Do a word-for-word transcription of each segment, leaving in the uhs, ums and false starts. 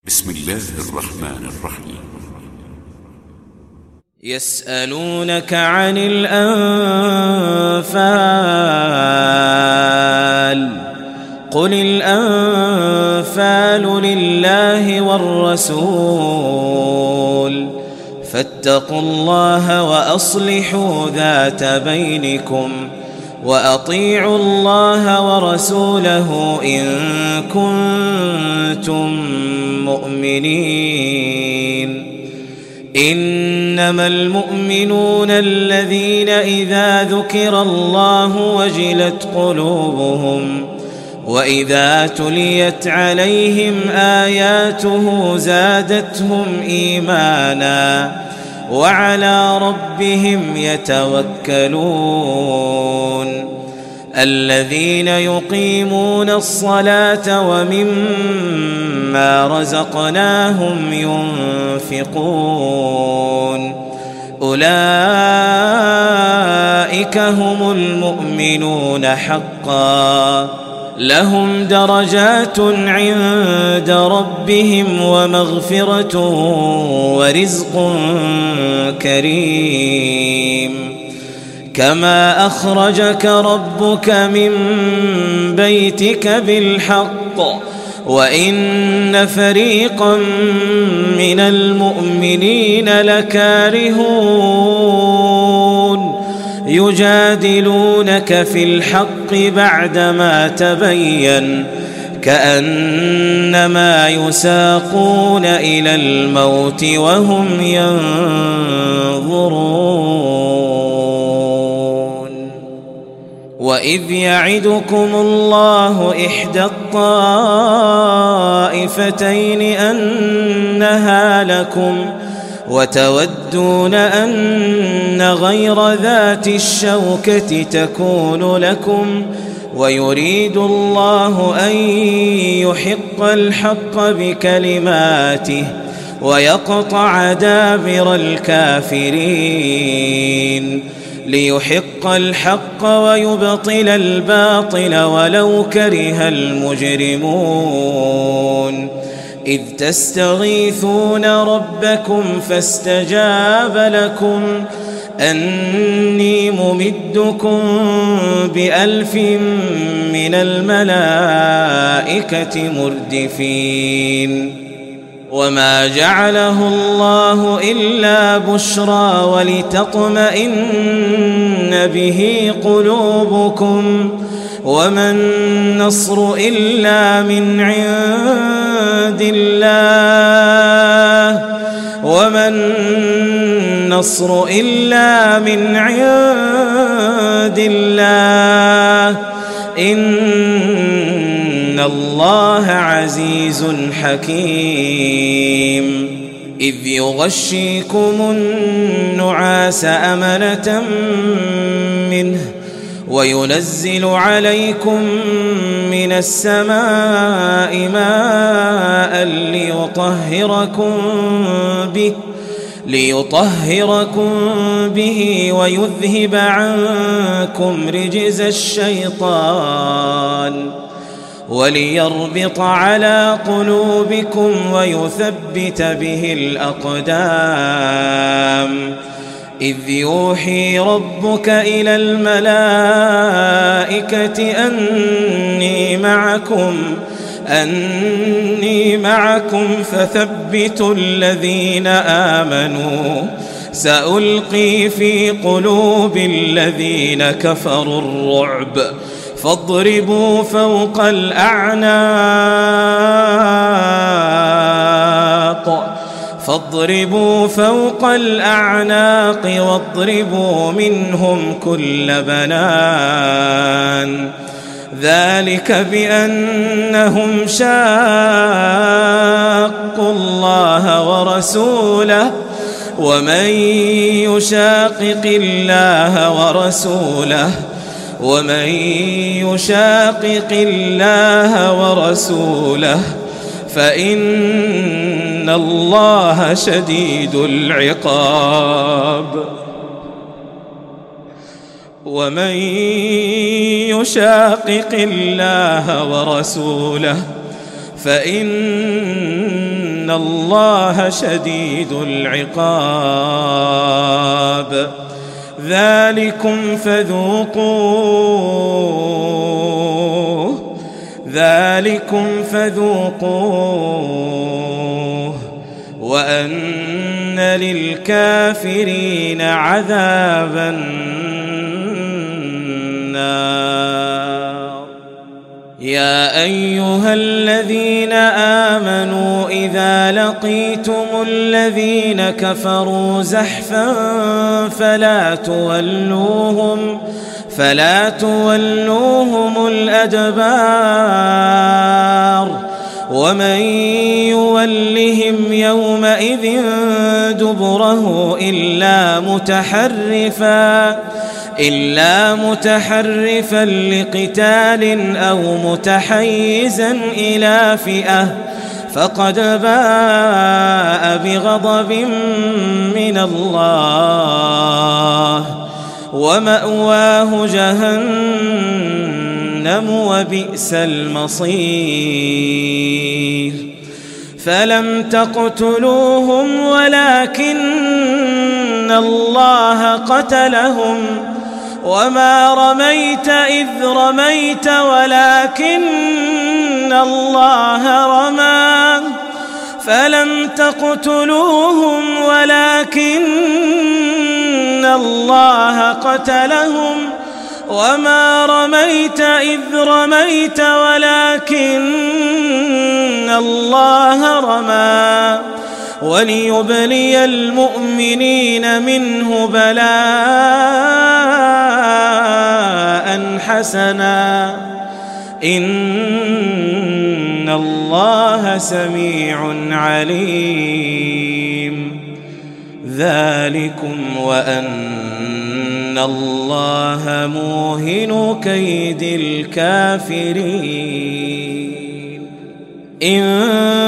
بسم الله الرحمن الرحيم. يسألونك عن الأنفال قل الأنفال لله والرسول فاتقوا الله وأصلحوا ذات بينكم وأطيعوا الله ورسوله إن كنتم مؤمنين. إنما المؤمنون الذين إذا ذكر الله وجلت قلوبهم وإذا تليت عليهم آياته زادتهم إيمانا وعلى ربهم يتوكلون. الذين يقيمون الصلاة ومما رزقناهم ينفقون أولئك هم المؤمنون حقا لهم درجات عند ربهم ومغفرة ورزق كريم. كما أخرجك ربك من بيتك بالحق وإن فريقا من المؤمنين لكارهون يجادلونك في الحق بعدما تبين كأنما يساقون إلى الموت وهم ينظرون. وإذ يعدكم الله إحدى الطائفتين أنها لكم وتودون أن غير ذات الشوكة تكون لكم ويريد الله أن يحق الحق بكلماته ويقطع دابر الكافرين ليحق الحق ويبطل الباطل ولو كره المجرمون. إذ تستغيثون ربكم فاستجاب لكم أني ممدكم بألف من الملائكة مردفين. وما جعله الله إلا بشرى ولتطمئن به قلوبكم وما النصر إلا من عند الله وما النصر إلا من عند الله إن الله عزيز حكيم. إذ يغشيكم النعاس أمنة منه وينزل عليكم من السماء ماء ليطهركم به ليطهركم به ويذهب عنكم رجز الشيطان وليربط على قلوبكم ويثبت به الأقدام. إذ يوحي ربك إلى الملائكة أني معكم أني معكم فثبتوا الذين آمنوا سألقي في قلوب الذين كفروا الرعب فاضربوا فوق الأعناق فاضربوا فوق الأعناق واضربوا منهم كل بنان. ذلك بأنهم شاقوا الله ورسوله ومن يشاقق الله ورسوله ومن يشاقق الله ورسوله فإن الله شديد العقاب. ومن يشاقق الله ورسوله فإن إن الله شديد العقاب. ذلكم فذوقوه ذلكم فذوقوه وأن للكافرين عذاب النار. يا أيها الذين آمنوا إذا لقيتم الذين كفروا زحفا فلا تولوهم فلا تولوهم الأدبار ومن يولهم يومئذ دبره إلا متحرفا إلا متحرفا لقتال أو متحيزا إلى فئة فقد باء بغضب من الله ومأواه جهنم وبئس المصير. فلم تقتلوهم ولكن الله قتلهم وما رميت إذ رميت ولكن الله رمى. فلم تقتلوهم ولكن الله قتلهم وما رميت إذ رميت ولكن الله رمى وليبلي المؤمنين منه بلاء حسنا إن الله سميع عليم. ذلكم وأن الله موهن كيد الكافرين. إن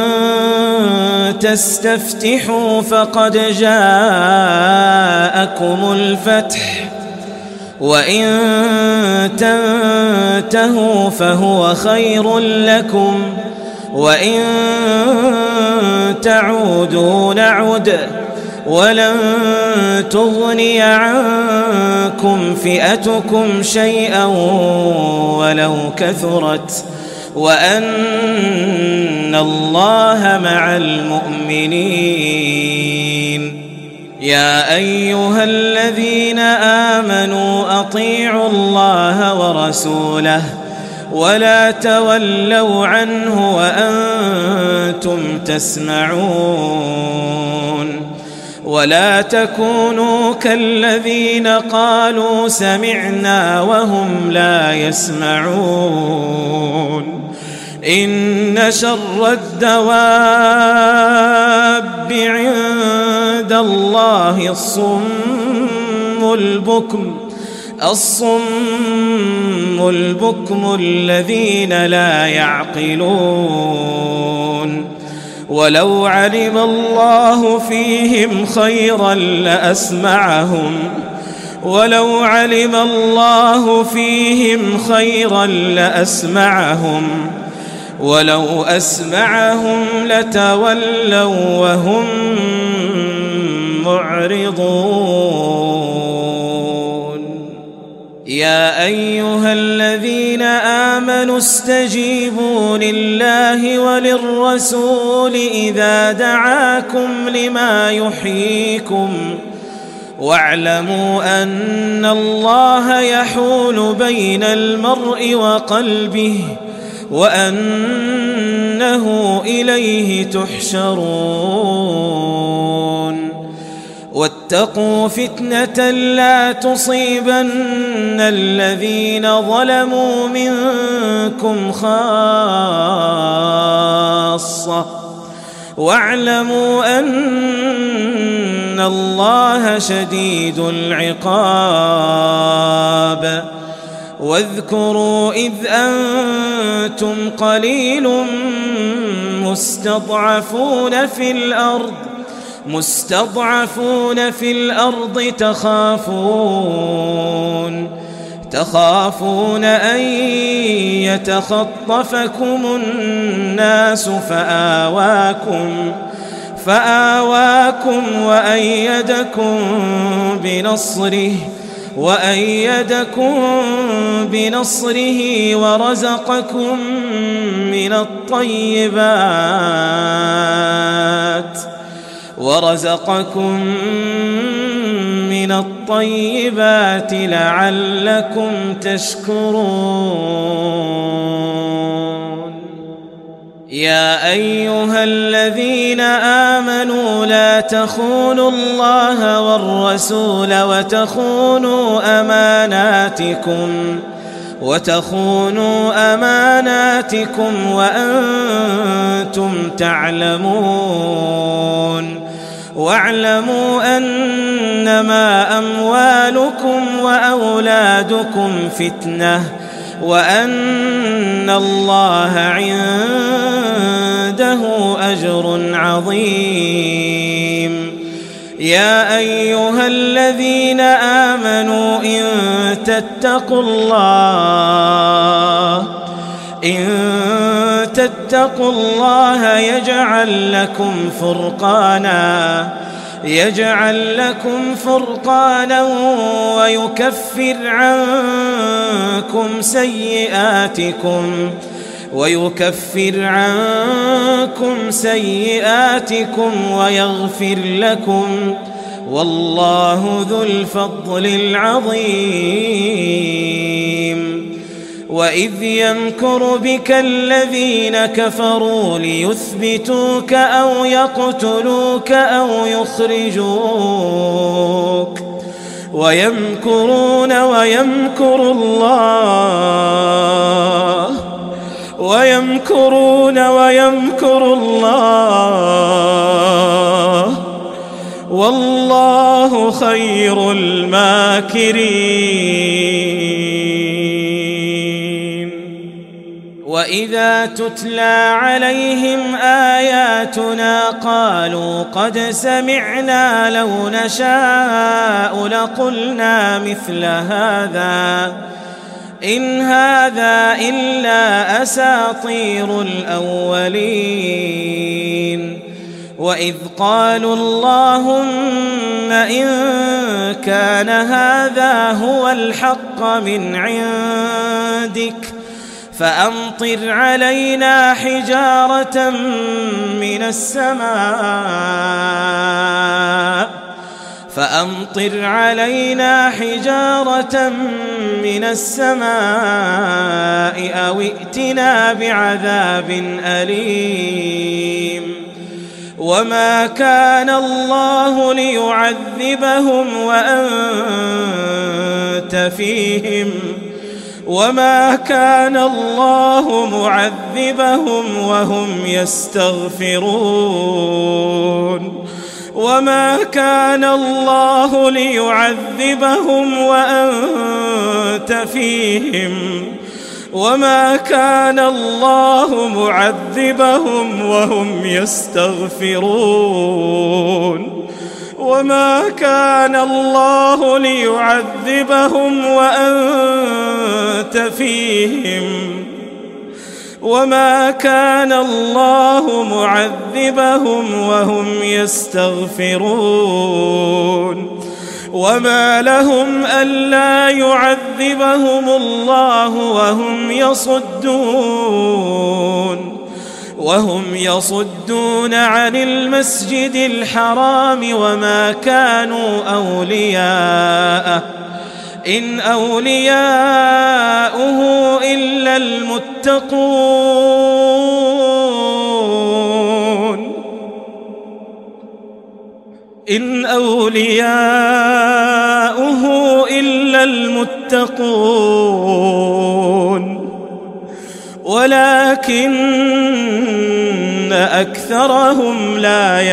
تستفتحوا فقد جاءكم الفتح وإن تنتهوا فهو خير لكم وإن تعودوا نعد ولن تغني عنكم فئتكم شيئا ولو كثرت وأن الله مع المؤمنين. يا أيها الذين آمنوا أطيعوا الله ورسوله ولا تولوا عنه وأنتم تسمعون ولا تكونوا كالذين قالوا سمعنا وهم لا يسمعون. إن شر الدواب عند الله الصم البكم الصم البكم الذين لا يعقلون. ولو علم الله فيهم خيرا لأسمعهم ولو علم الله فيهم خيرا لأسمعهم ولو أسمعهم لتولوا وهم معرضون. يا أيها الذين آمنوا استجيبوا لله وللرسول إذا دعاكم لما يحييكم واعلموا أن الله يحول بين المرء وقلبه وأنه إليه تحشرون. واتقوا فتنة لا تصيبن الذين ظلموا منكم خاصة واعلموا أن الله شديد العقاب. واذكروا إذ أنتم قليل مستضعفون في الأرض مستضعفون في الأرض تخافون تخافون أن يتخطفكم الناس فآواكم فآواكم وأيدكم بنصره وأيدكم بنصره ورزقكم من الطيبات ورزقكم من الطيبات لعلكم تشكرون. يا أيها الذين آمنوا لا تخونوا الله والرسول وتخونوا أماناتكم وتخونوا أماناتكم وأنتم تعلمون. واعلموا أنما أموالكم وأولادكم فتنة وأن الله عنده أجر عظيم. يا أيها الذين آمنوا إن تتقوا الله إن تتقوا الله يجعل لكم فرقانا يجعل لكم فرقانا ويكفر عنكم سيئاتكم ويكفر عنكم سيئاتكم ويغفر لكم والله ذو الفضل العظيم. وإذ يمكر بك الذين كفروا ليثبتوك أو يقتلوك أو يخرجوك ويمكرون ويمكر الله ويمكرون ويمكر الله والله خير الماكرين. وإذا تتلى عليهم آياتنا قالوا قد سمعنا لو نشاء لقلنا مثل هذا إن هذا إلا أساطير الأولين. وإذ قالوا اللهم إن كان هذا هو الحق من عندك فأمطر علينا حجارة من السماء فأمطر علينا حجارة من السماء أو ائتنا بعذاب أليم. وما كان الله ليعذبهم وأنت فيهم وما كان الله معذبهم وهم يستغفرون. وما كان الله ليعذبهم وأنت فيهم وما كان الله معذبهم وهم يستغفرون. وما كان الله ليعذبهم وأنت فيهم وما كان الله معذبهم وهم يستغفرون. وما لهم ألا يعذبهم الله وهم يصدون وهم يصدون عن المسجد الحرام وما كانوا أولياءه إن أولياؤه إلا المتقون إن أولياؤه إلا المتقون ولكن أكثرهم لا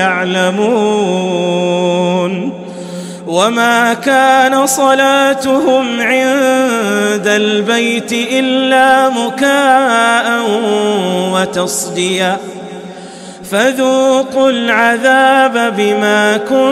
يعلمون. وما كان صلاتهم عند البيت إلا مكاء وتصدية فذوقوا العذاب بما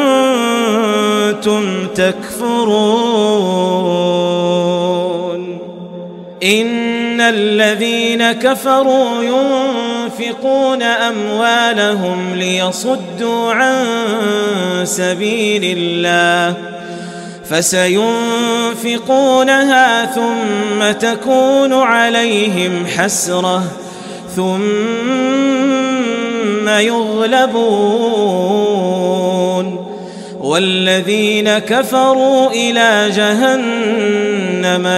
كنتم تكفرون. إن الذين كفروا ينفقون أموالهم ليصدوا عن سبيل الله فسينفقونها ثم تكون عليهم حسرة ثم يغلبون والذين كفروا إلى جهنم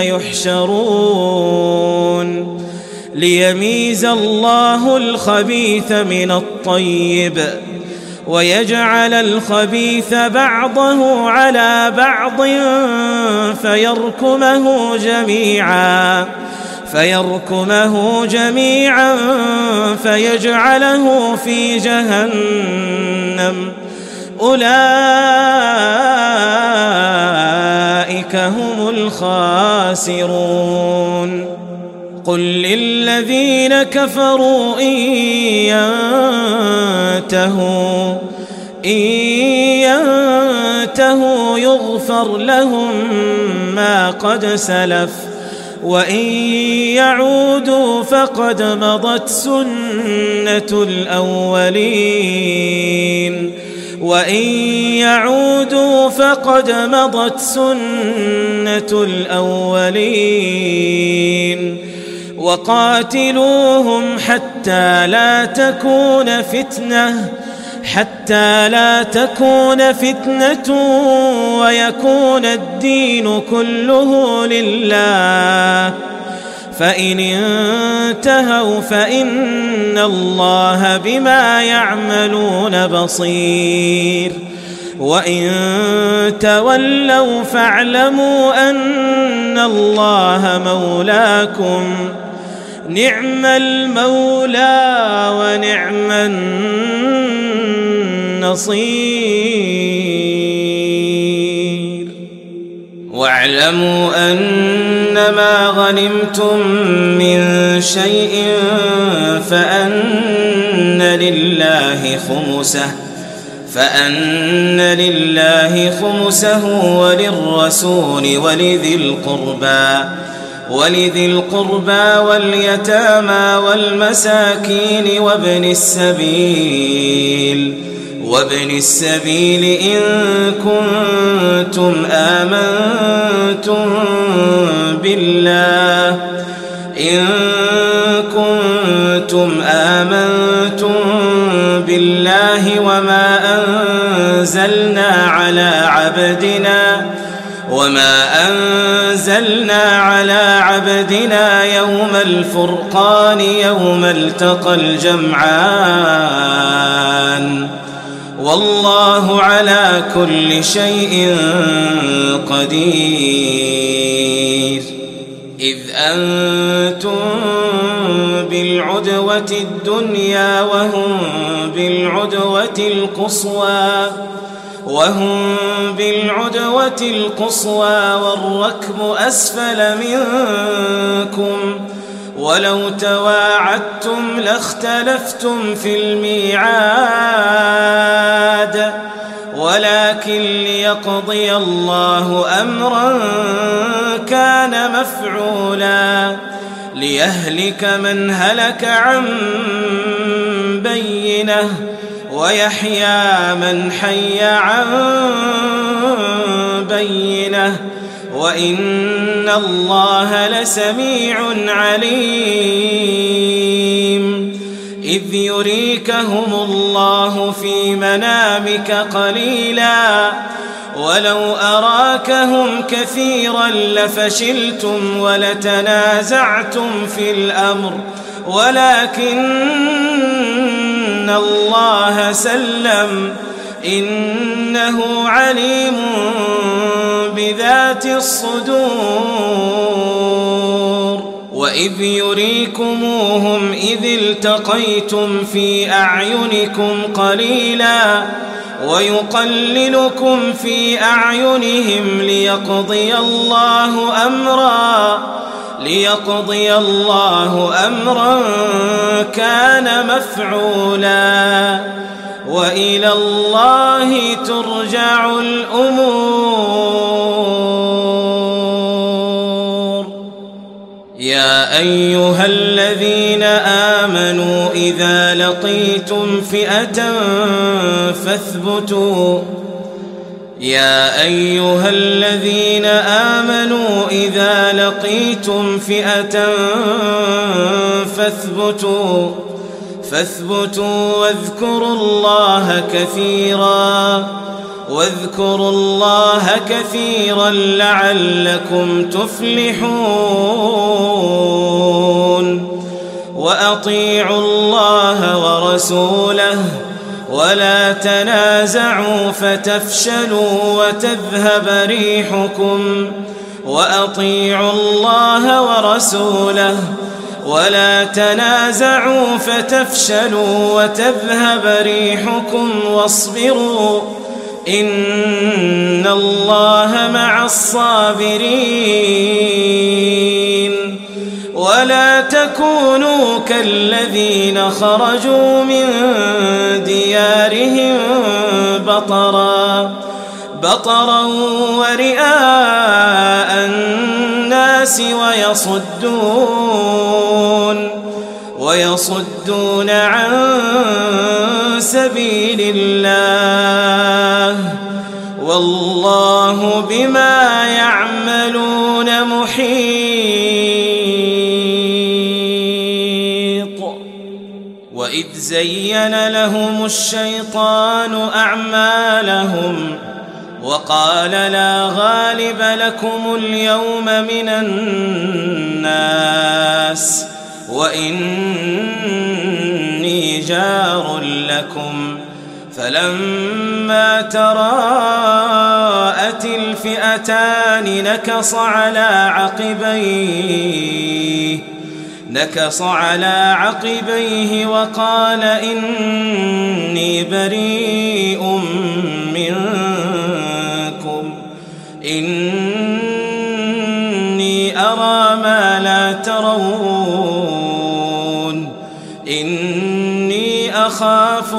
يحشرون ليميز الله الخبيث من الطيب ويجعل الخبيث بعضه على بعض فيركمه جميعا فيركمه جميعا فيجعله في جهنم أولئك هم الخاسرون قل للذين كفروا إن ينتهوا إن ينتهوا يغفر لهم ما قد سلف وإن يعودوا فقد مضت سنة الأولين وإن يعودوا فقد مضت سنة الأولين وقاتلوهم حتى لا تكون فتنة حتى لا تكون فتنة ويكون الدين كله لله فإن انتهوا فإن الله بما يعملون بصير وإن تولوا فاعلموا أن الله مولاكم نعم المولى ونعم النصير واعلموا أنما غنمتم من شيء فأن لله خمسه فأن لله خمسه وللرسول ولذي القربى ولذي القربى واليتامى والمساكين وابن السبيل وابن السبيل إن كنتم آمنتم بالله إن كنتم آمنتم بالله وما أنزلنا على عبدنا وما أنزلنا على عبدنا يوم الفرقان يوم التقى الجمعان والله على كل شيء قدير إذ أنتم بالعدوة الدنيا وهم بالعدوة القصوى وهم بالعدوة القصوى والركب أسفل منكم ولو تواعدتم لاختلفتم في الميعاد ولكن ليقضي الله أمرا كان مفعولا ليهلك من هلك عن بينه ويحيى من حي عن بينه وإن الله لسميع عليم إذ يريكهم الله في منامك قليلا ولو أراكهم كثيرا لفشلتم ولتنازعتم في الأمر ولكن الله سلم إنه عليم بذات الصدور وإذ يريكموهم إذ التقيتم في أعينكم قليلا ويقللكم في أعينهم ليقضي الله أمرا ليقضي الله أمرا كان مفعولا وإلى الله ترجع الأمور يا أيها الذين آمنوا إذا لقيتم فئة فاثبتوا يا أيها الذين آمنوا إذا لقيتم فئة فاثبتوا فاثبتوا واذكروا الله كثيرا واذكروا الله كثيرا لعلكم تفلحون وأطيعوا الله ورسوله ولا تنازعوا فتفشلوا وتذهب ريحكم وأطيعوا الله ورسوله ولا تنازعوا فتفشلوا وتذهب ريحكم واصبروا إن الله مع الصابرين ولا تكونوا كالذين خرجوا من ديارهم بطرا بطرا ورئاء الناس ويصدون ويصدون عن سبيل الله والله بما يعملون محيط. وإذ زين لهم الشيطان أعمالهم وقال لا غالب لكم اليوم من الناس وإني جار لكم فلما تراءت الفئتان نكص على عقبيه نكص على عقبيه وقال إني بريء منكم إني أرى ما لا ترون إني أخاف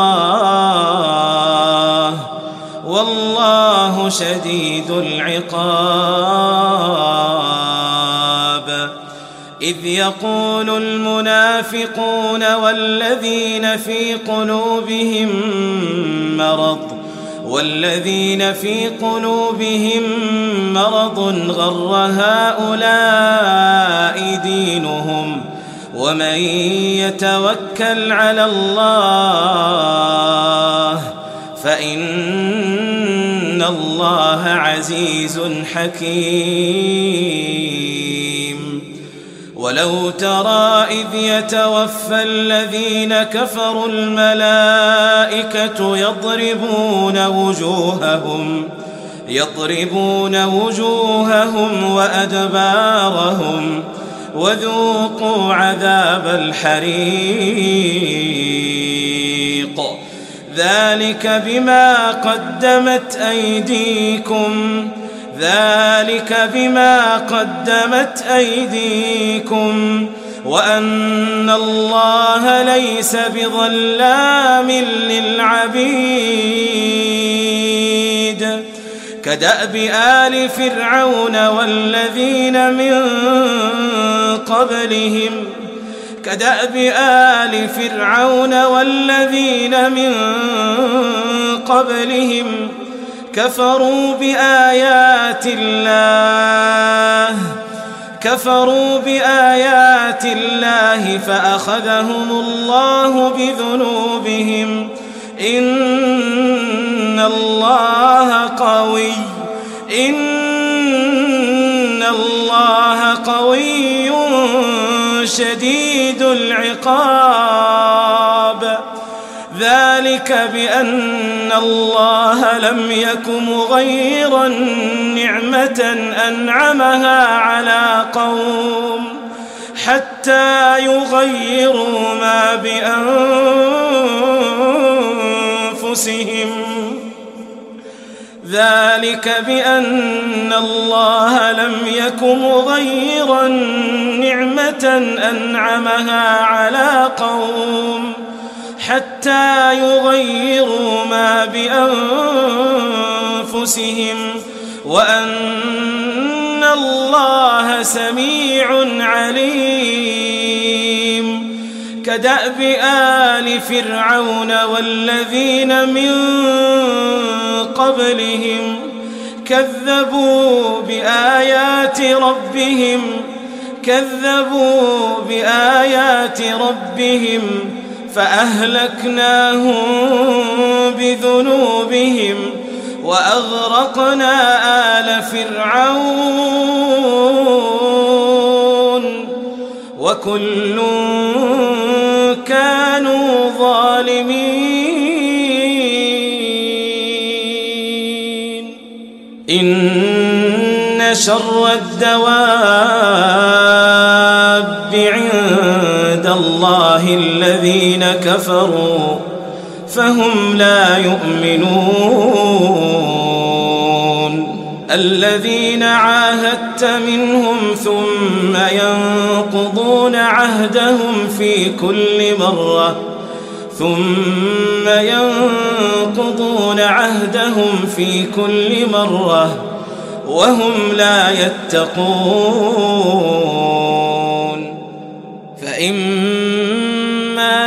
الله والله شديد العقاب. إذ يقول المنافقون والذين في قلوبهم مرض والذين في قلوبهم مرض غر هؤلاء دينهم ومن يتوكل على الله فإن الله عزيز حكيم. ولو ترى إذ يتوفى الذين كفروا الملائكة يضربون وجوههم يضربون وجوههم وأدبارهم وذوقوا عذاب الحريق ذلك بما قدمت أيديكم ذلك بما قدمت أيديكم وأن الله ليس بظلام للعبيد. كدأب آل فرعون والذين من قبلهم كدأب آل فرعون والذين من قبلهم كفروا بآيات الله كفروا بآيات الله فأخذهم الله بذنوبهم إن الله قوي إن الله قوي شديد العقاب. ذلك بأن الله لم يك مغيرا نعمة أنعمها على قوم حتى يغيروا ما بأنفسهم. ذلك بأن الله لم يك مغيرا نعمة أنعمها على قوم حتى يغيروا ما بأنفسهم وأن الله سميع عليم. كدأب آل فرعون والذين من قبلهم كذبوا بآيات ربهم كذبوا بآيات ربهم فأهلكناهم بذنوبهم وأغرقنا آل فرعون وكل كانوا ظالمين. إن شر الدواب عند الله الذين كفروا فهم لا يؤمنون. الذين عاهدت منهم ثم ينقضون عهدهم في كل مرة ثم ينقضون عهدهم في كل مرة وهم لا يتقون. فإما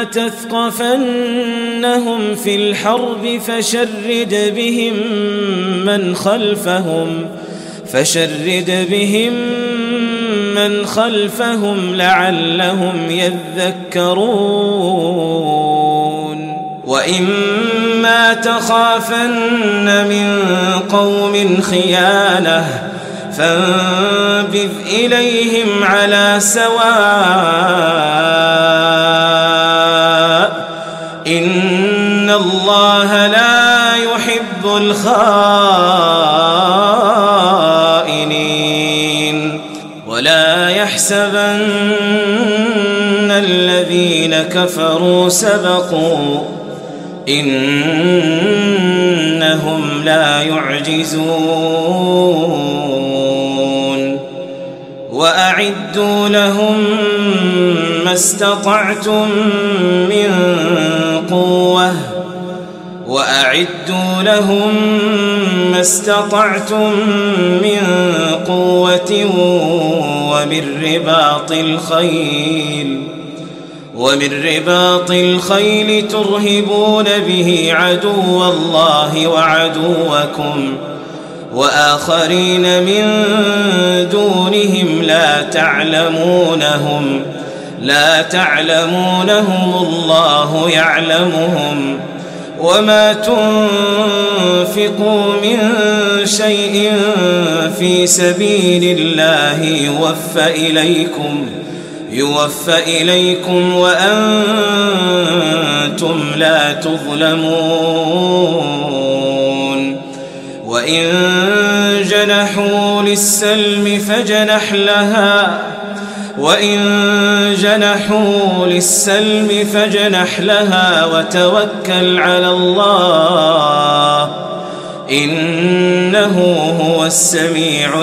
تثقفنهم في الحرب فشرد بهم من خلفهم فشرد بهم من خلفهم لعلهم يذكرون. وإما تخافن من قوم خيانة فانبذ إليهم على سواء إن الله لا يحب الخائنين. ولا يحسبن الذين كفروا سبقوا إنهم لا يعجزون. وأعدوا لهم ما استطعتم من قوة وأعدوا لهم ما استطعتم من قوة ومن رباط الخيل ومن رباط الخيل ترهبون به عدو الله وعدوكم وآخرين من دونهم لا تعلمونهم لا تعلمونهم الله يعلمهم. وما تنفقوا من شيء في سبيل الله يوفى إليكم يوفى إليكم وأنتم لا تظلمون. وإن جنحوا للسلم فاجنح لها وإن جنحوا للسلم فاجنح لها وتوكل على الله إنه هو السميع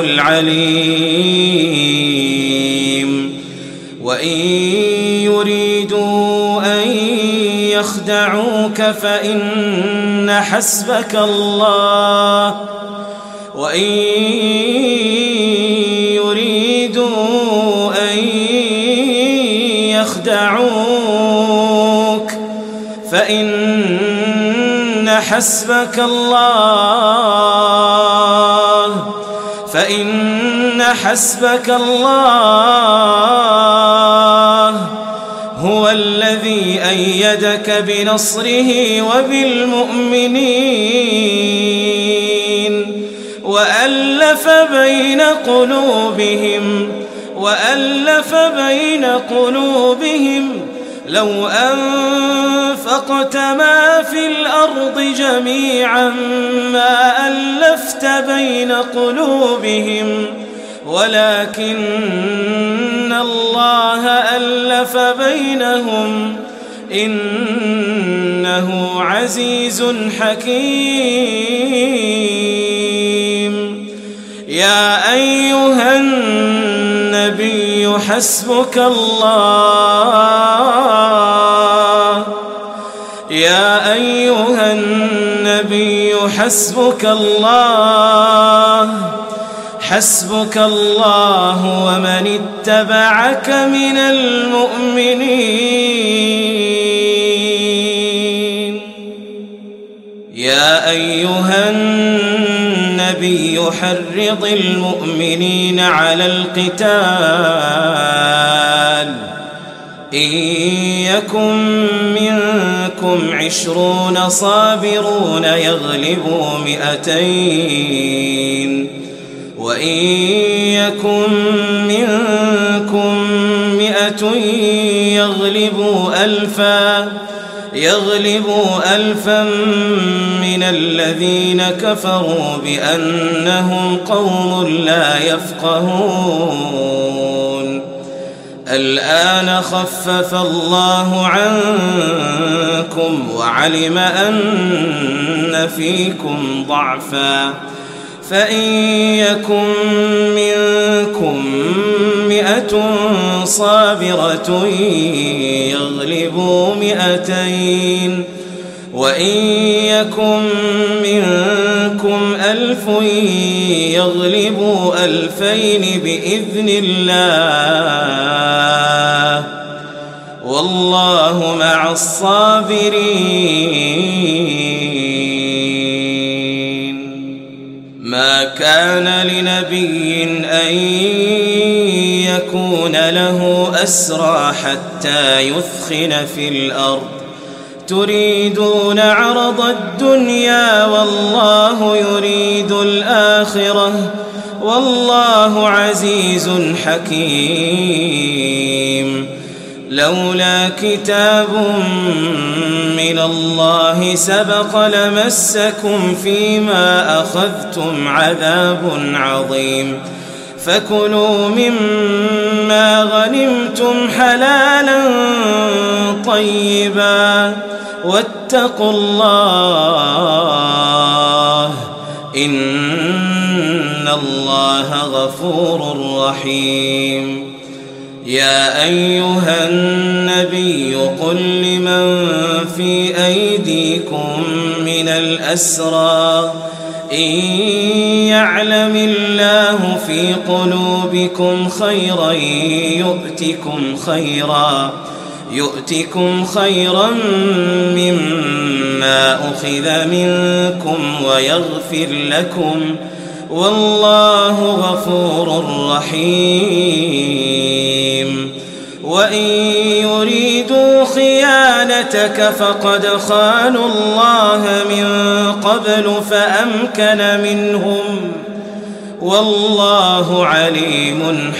العليم. وإن يريدوا أن يخدعوك فإن حسبك الله وإن يريدوا أن يخدعوك فإن حسبك الله فإن حسبك الله هو الذي أيدك بنصره وبالمؤمنين وألف بين قلوبهم وألف بين قلوبهم لو أنفقت ما في الأرض جميعا ما ألفت بين قلوبهم ولكن الله ألف بينهم إنه عزيز حكيم. يا أيها النبي حسبك الله يا أيها النبي حسبك الله حسبك الله ومن اتبعك من المؤمنين. يا أيها النبي حرض المؤمنين على القتال إن يكن منكم عشرون صابرون يغلبوا مئتين وإن يكن منكم مئة يغلبوا ألفا يغلبوا ألفا من الذين كفروا بأنهم قوم لا يفقهون. الآن خفف الله عنكم وعلم أن فيكم ضعفا فإن يكن منكم مئة صابرة يغلبوا مئتين وإن يكن منكم ألف يغلبوا ألفين بإذن الله والله مع الصابرين. ما كان لنبي أن يكون له أسرى حتى يثخن في الأرض تريدون عرض الدنيا والله يريد الآخرة والله عزيز حكيم. لولا كتاب من الله سبق لمسكم فيما أخذتم عذاب عظيم فكلوا مما غنمتم حلالا طيبا واتقوا الله إن الله غفور رحيم. يا أيها النبي قل لمن في أيديكم من الأسرى إن يعلم الله في قلوبكم خيرا يؤتكم خيرا يؤتكم خيرا مما أخذ منكم ويغفر لكم والله غفور رحيم. وإن يريدوا خيانتك فقد خانوا الله من قبل فأمكن منهم والله عليم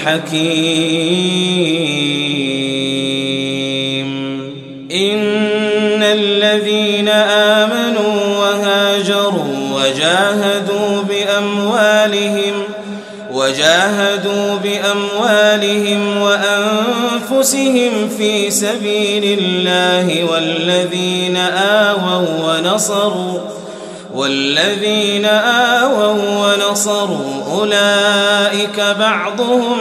حكيم. إن الذين آمنوا وهاجروا وجاهدوا بأموالهم وجاهدوا بأموالهم وأنفسهم في سبيل الله والذين آووا ونصروا والذين آووا ونصروا أولئك بعضهم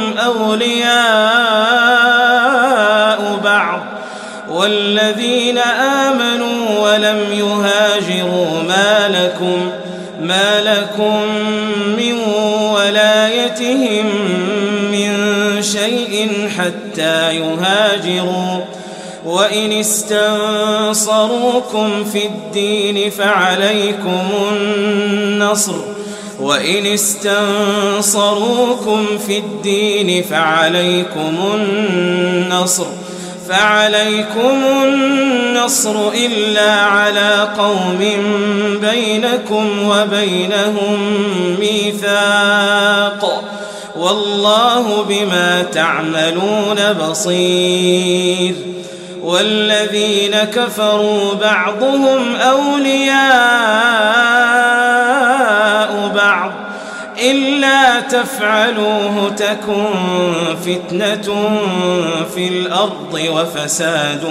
أولياء بعض والذين آمنوا ولم يهاجروا ما لكم ما لكم من ولايتهم من شيء حتى يهاجروا وإن استنصروكم في الدين فعليكم النصر وإن استنصروكم في الدين فعليكم النصر فعليكم النصر إلا على قوم بينكم وبينهم ميثاق والله بما تعملون بصير. والذين كفروا بعضهم أولياء بعض إلا تفعلوه تكن فتنة في الأرض وفساد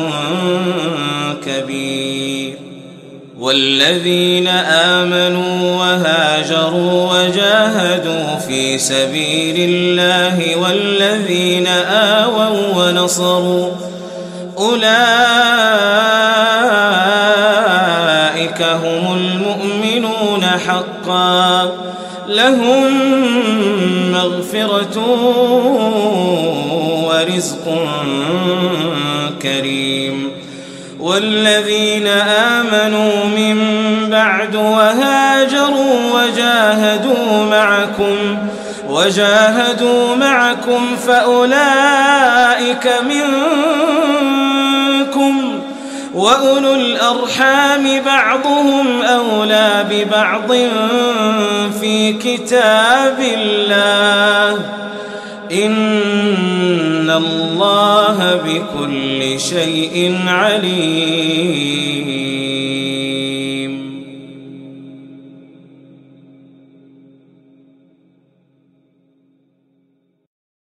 كبير. والذين آمنوا وهاجروا وجاهدوا في سبيل الله والذين آووا ونصروا أولئك هم المؤمنون حقا لهم مغفرة ورزق كريم. والذين آمنوا من بعد وهاجروا وجاهدوا معكم وجاهدوا معكم فأولئك منكم وأولو الأرحام بعضهم أولى ببعض في كتاب الله إن الله بكل شيء عليم.